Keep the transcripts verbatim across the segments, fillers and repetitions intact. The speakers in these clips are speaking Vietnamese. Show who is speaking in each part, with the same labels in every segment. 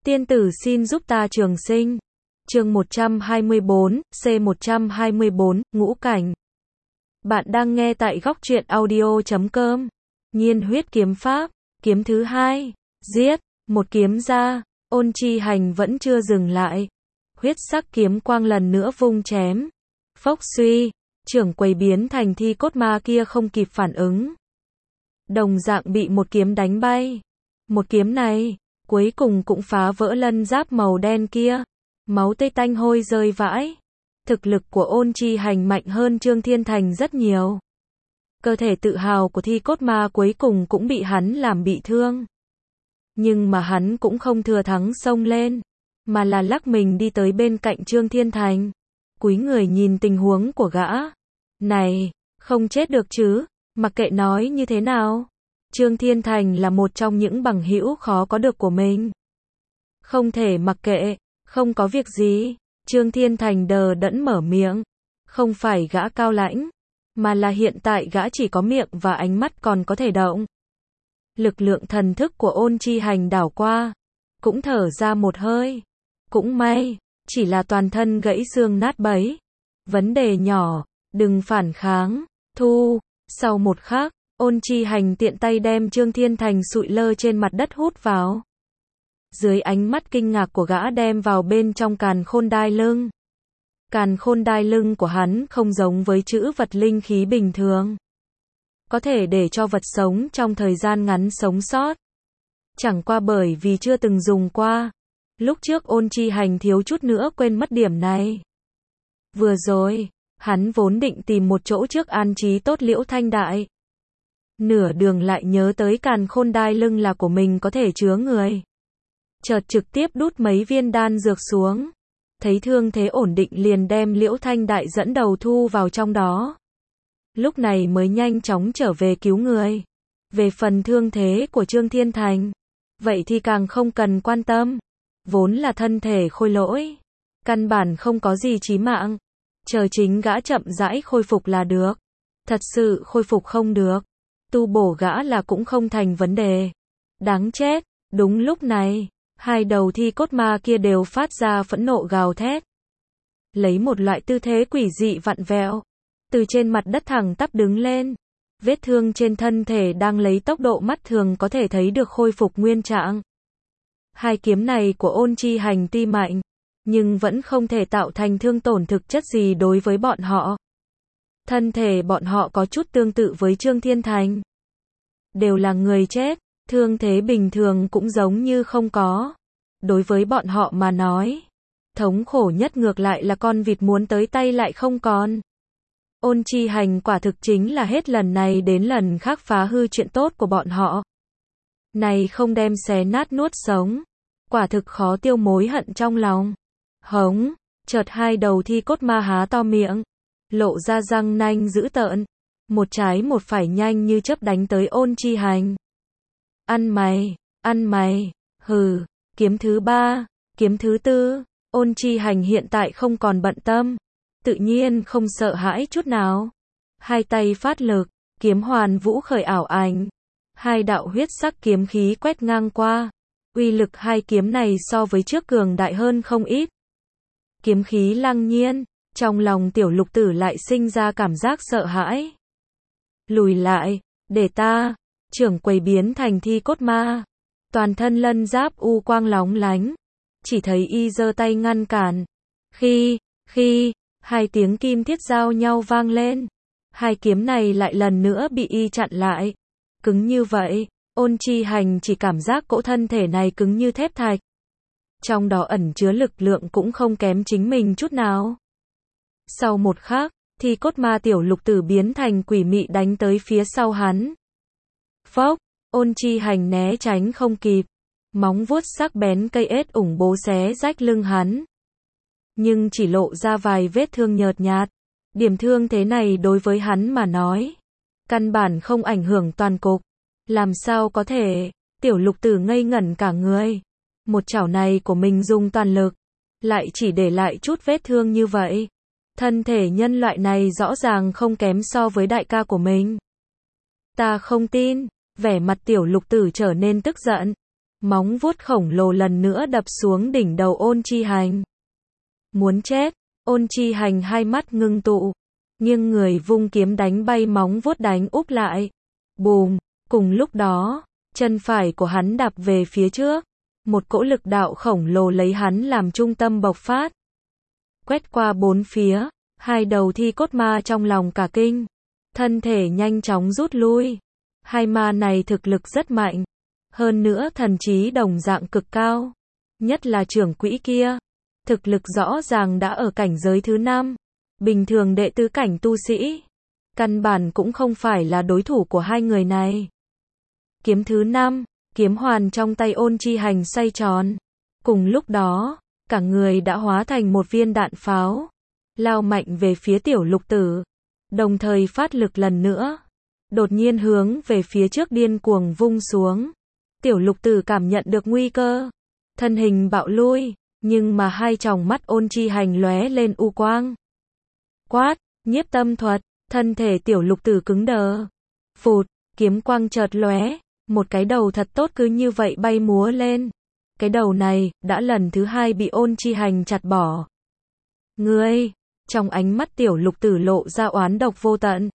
Speaker 1: Tiên tử xin giúp ta trường sinh. Chương một trăm hai mươi bốn, C một trăm hai mươi bốn, ngũ cảnh. Bạn đang nghe tại góc truyện audio chấm com. Nhiên huyết kiếm pháp, kiếm thứ hai, giết, một kiếm ra, Ôn Chi Hành vẫn chưa dừng lại. Huyết sắc kiếm quang lần nữa vung chém. Phốc suy, trưởng quầy biến thành thi cốt ma kia không kịp phản ứng. Đồng dạng bị một kiếm đánh bay. Một kiếm này, cuối cùng cũng phá vỡ lân giáp màu đen kia. Máu tươi tanh hôi rơi vãi. Thực lực của Ôn Chi Hành mạnh hơn Trương Thiên Thành rất nhiều. Cơ thể tự hào của thi cốt ma cuối cùng cũng bị hắn làm bị thương. Nhưng mà hắn cũng không thừa thắng xông lên, mà là lắc mình đi tới bên cạnh Trương Thiên Thành. Cúi người nhìn tình huống của gã. Này, không chết được chứ, mặc kệ nói như thế nào. Trương Thiên Thành là một trong những bằng hữu khó có được của mình. Không thể mặc kệ, không có việc gì. Trương Thiên Thành đờ đẫn mở miệng. Không phải gã cao lãnh, mà là hiện tại gã chỉ có miệng và ánh mắt còn có thể động. Lực lượng thần thức của Ôn Chi Hành đảo qua, cũng thở ra một hơi. Cũng may, chỉ là toàn thân gãy xương nát bấy. Vấn đề nhỏ, đừng phản kháng, thu. Sau một khắc, Ôn Chi Hành tiện tay đem Trương Thiên Thành sụi lơ trên mặt đất hút vào. Dưới ánh mắt kinh ngạc của gã đem vào bên trong càn khôn đai lưng. Càn khôn đai lưng của hắn không giống với chữ vật linh khí bình thường. Có thể để cho vật sống trong thời gian ngắn sống sót. Chẳng qua bởi vì chưa từng dùng qua. Lúc trước Ôn Chi Hành thiếu chút nữa quên mất điểm này. Vừa rồi, hắn vốn định tìm một chỗ trước an trí tốt Liễu Thanh Đại. Nửa đường lại nhớ tới càn khôn đai lưng là của mình có thể chứa người. Chợt trực tiếp đút mấy viên đan dược xuống. Thấy thương thế ổn định liền đem Liễu Thanh Đại dẫn đầu thu vào trong đó. Lúc này mới nhanh chóng trở về cứu người. Về phần thương thế của Trương Thiên Thành, vậy thì càng không cần quan tâm. Vốn là thân thể khôi lỗi, căn bản không có gì chí mạng. Chờ chính gã chậm rãi khôi phục là được. Thật sự khôi phục không được, tu bổ gã là cũng không thành vấn đề. Đáng chết, đúng lúc này, hai đầu thi cốt ma kia đều phát ra phẫn nộ gào thét. Lấy một loại tư thế quỷ dị vặn vẹo, từ trên mặt đất thẳng tắp đứng lên. Vết thương trên thân thể đang lấy tốc độ mắt thường có thể thấy được khôi phục nguyên trạng. Hai kiếm này của Ôn Chi Hành tuy mạnh, nhưng vẫn không thể tạo thành thương tổn thực chất gì đối với bọn họ. Thân thể bọn họ có chút tương tự với Trương Thiên Thành. Đều là người chết, thương thế bình thường cũng giống như không có. Đối với bọn họ mà nói, thống khổ nhất ngược lại là con vịt muốn tới tay lại không còn. Ôn Chi Hành quả thực chính là hết lần này đến lần khác phá hư chuyện tốt của bọn họ. Này không đem xé nát nuốt sống, quả thực khó tiêu mối hận trong lòng. Hống, chợt hai đầu thi cốt ma há to miệng, lộ ra răng nanh dữ tợn, một trái một phải nhanh như chớp đánh tới Ôn Chi Hành. Ăn mày, ăn mày, hừ, kiếm thứ ba, kiếm thứ tư. Ôn Chi Hành hiện tại không còn bận tâm, tự nhiên không sợ hãi chút nào. Hai tay phát lực, kiếm hoàn vũ khởi ảo ảnh. Hai đạo huyết sắc kiếm khí quét ngang qua. Uy lực hai kiếm này so với trước cường đại hơn không ít. Kiếm khí lăng nhiên, trong lòng tiểu lục tử lại sinh ra cảm giác sợ hãi. Lùi lại, để ta. Trưởng quầy biến thành thi cốt ma. Toàn thân lân giáp u quang lóng lánh. Chỉ thấy y giơ tay ngăn cản. Khi, khi, hai tiếng kim thiết giao nhau vang lên. Hai kiếm này lại lần nữa bị y chặn lại. Cứng như vậy, Ôn Chi Hành chỉ cảm giác cỗ thân thể này cứng như thép thạch. Trong đó ẩn chứa lực lượng cũng không kém chính mình chút nào. Sau một khắc, thi cốt ma tiểu lục tử biến thành quỷ mị đánh tới phía sau hắn. Phốc, Ôn Chi Hành né tránh không kịp. Móng vuốt sắc bén cây ết ủng bố xé rách lưng hắn. Nhưng chỉ lộ ra vài vết thương nhợt nhạt. Điểm thương thế này đối với hắn mà nói, căn bản không ảnh hưởng toàn cục. Làm sao có thể, tiểu lục tử ngây ngẩn cả người. Một chảo này của mình dùng toàn lực, lại chỉ để lại chút vết thương như vậy. Thân thể nhân loại này rõ ràng không kém so với đại ca của mình. Ta không tin, vẻ mặt tiểu lục tử trở nên tức giận. móng vuốt khổng lồ lần nữa đập xuống đỉnh đầu Ôn Chi Hành. Muốn chết, Ôn Chi Hành hai mắt ngưng tụ, nghiêng người vung kiếm đánh bay móng vuốt đánh úp lại. Bùm, cùng lúc đó, chân phải của hắn đạp về phía trước, một cỗ lực đạo khổng lồ lấy hắn làm trung tâm bộc phát. Quét qua bốn phía, hai đầu thi cốt ma trong lòng cả kinh, thân thể nhanh chóng rút lui. Hai ma này thực lực rất mạnh, hơn nữa thần trí đồng dạng cực cao, nhất là trưởng quỹ kia, thực lực rõ ràng đã ở cảnh giới thứ năm, bình thường đệ tứ cảnh tu sĩ, căn bản cũng không phải là đối thủ của hai người này. Kiếm thứ năm, kiếm hoàn trong tay Ôn Chi Hành xoay tròn, cùng lúc đó, cả người đã hóa thành một viên đạn pháo, lao mạnh về phía tiểu lục tử, đồng thời phát lực lần nữa, đột nhiên hướng về phía trước điên cuồng vung xuống. Tiểu lục tử cảm nhận được nguy cơ, thân hình bạo lui, nhưng mà hai tròng mắt Ôn Chi Hành lóe lên u quang. Quát, nhiếp tâm thuật, thân thể tiểu lục tử cứng đờ. Phụt, kiếm quang chợt lóe, một cái đầu thật tốt cứ như vậy bay múa lên. Cái đầu này, đã lần thứ hai bị Ôn Chi Hành chặt bỏ. Ngươi, trong ánh mắt tiểu lục tử lộ ra oán độc vô tận.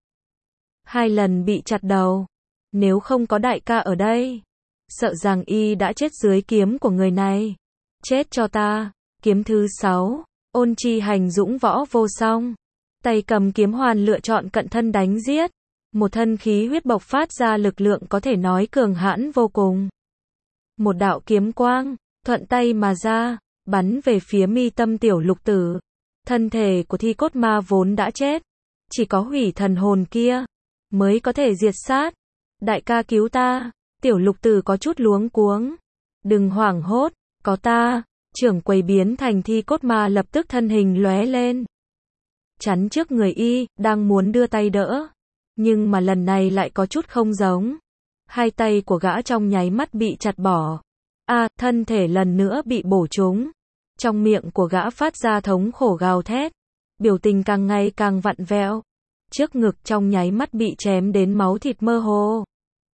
Speaker 1: Hai lần bị chặt đầu, nếu không có đại ca ở đây, sợ rằng y đã chết dưới kiếm của người này. Chết cho ta. Kiếm thứ sáu, Ôn Chi Hành dũng võ vô song, tay cầm kiếm hoàn lựa chọn cận thân đánh giết, một thân khí huyết bộc phát ra lực lượng có thể nói cường hãn vô cùng. Một đạo kiếm quang, thuận tay mà ra, bắn về phía mi tâm tiểu lục tử. Thân thể của thi cốt ma vốn đã chết, chỉ có hủy thần hồn kia mới có thể diệt sát. Đại ca cứu ta. Tiểu lục tử có chút luống cuống. Đừng hoảng hốt, có ta. Trưởng quầy biến thành thi cốt ma lập tức thân hình lóe lên, chắn trước người y, đang muốn đưa tay đỡ, nhưng mà lần này lại có chút không giống. Hai tay của gã trong nháy mắt bị chặt bỏ. A, à, thân thể lần nữa bị bổ trúng. Trong miệng của gã phát ra thống khổ gào thét, biểu tình càng ngày càng vặn vẹo. Trước ngực trong nháy mắt bị chém đến máu thịt mơ hồ.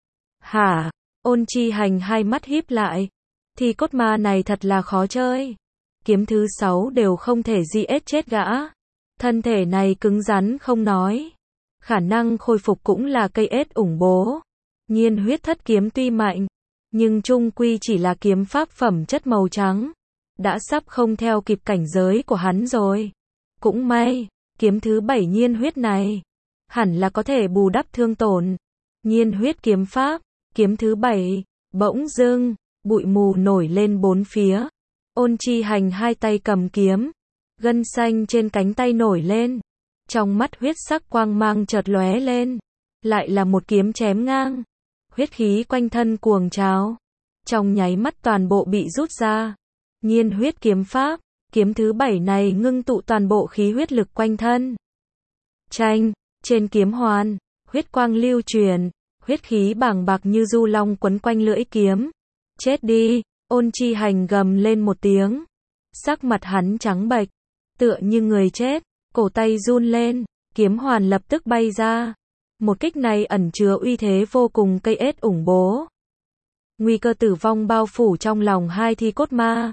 Speaker 1: Hả? Ôn Chi Hành hai mắt híp lại. Thì cốt ma này thật là khó chơi. Kiếm thứ sáu đều không thể giết chết gã. Thân thể này cứng rắn không nói, khả năng khôi phục cũng là cây ết ủng bố. Nhiên huyết thất kiếm tuy mạnh, nhưng chung quy chỉ là kiếm pháp phẩm chất màu trắng, đã sắp không theo kịp cảnh giới của hắn rồi. Cũng may, kiếm thứ bảy nhiên huyết này, hẳn là có thể bù đắp thương tổn. Nhiên huyết kiếm pháp, kiếm thứ bảy, bỗng dưng, bụi mù nổi lên bốn phía. Ôn Chi Hành hai tay cầm kiếm, gân xanh trên cánh tay nổi lên, trong mắt huyết sắc quang mang chợt lóe lên, lại là một kiếm chém ngang, huyết khí quanh thân cuồng trào, trong nháy mắt toàn bộ bị rút ra. Nhiên huyết kiếm pháp, kiếm thứ bảy này ngưng tụ toàn bộ khí huyết lực quanh thân. Chanh, trên kiếm hoàn, huyết quang lưu truyền, huyết khí bàng bạc như du long quấn quanh lưỡi kiếm. Chết đi. Ôn Chi Hành gầm lên một tiếng, sắc mặt hắn trắng bệch, tựa như người chết, cổ tay run lên, kiếm hoàn lập tức bay ra. Một kích này ẩn chứa uy thế vô cùng cây ết ủng bố. Nguy cơ tử vong bao phủ trong lòng hai thi cốt ma.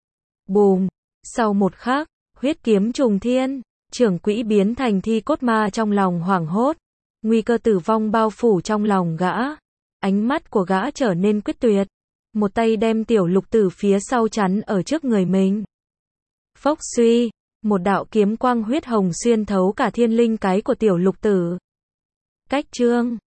Speaker 1: Bùm, sau một khắc, huyết kiếm trùng thiên, trưởng quỹ biến thành thi cốt ma trong lòng hoảng hốt. Nguy cơ tử vong bao phủ trong lòng gã, ánh mắt của gã trở nên quyết tuyệt. Một tay đem tiểu lục tử phía sau chắn ở trước người mình. Phốc suy, một đạo kiếm quang huyết hồng xuyên thấu cả thiên linh cái của tiểu lục tử. Cách chương